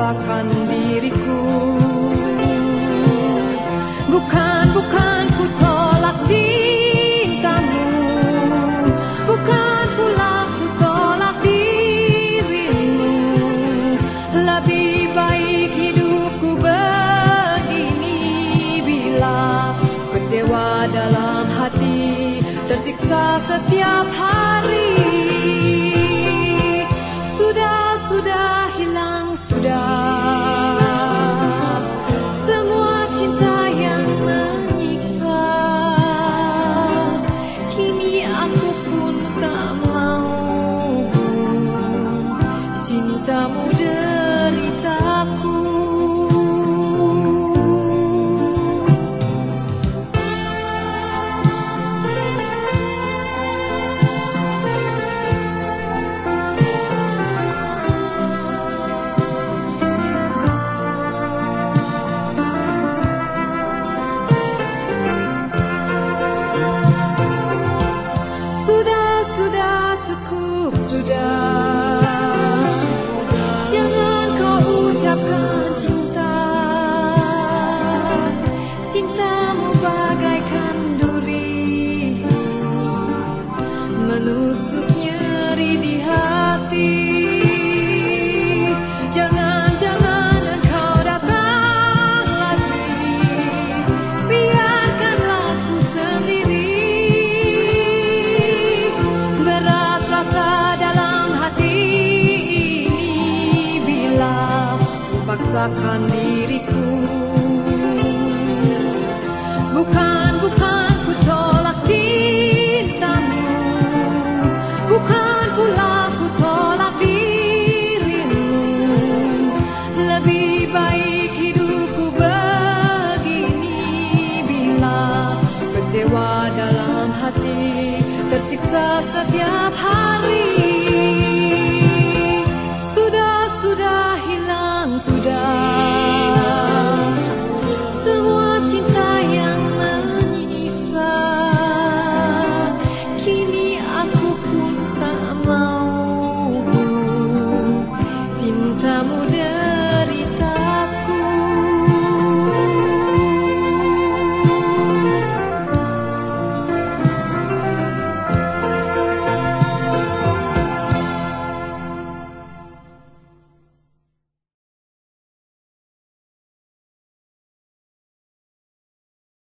paksakan diriku. Bukan ku tolak cintamu, bukan pula ku tolak dirimu. Lebih baik hidupku begini bila kecewa dalam hati, tersiksa setiap hari. Sudah hilang sudah semua cinta yang menyiksa. Kini aku pun tak mau cintamu deritaku. Cukup sudah, jangan kau ucapkan cinta. Cintamu bagaikan duri, menusuk nyeri di hati. Jangan engkau datang lagi, biarkanlah ku sendiri. Berat rasa dalam hati ini bila ku paksakan diriku. Bukan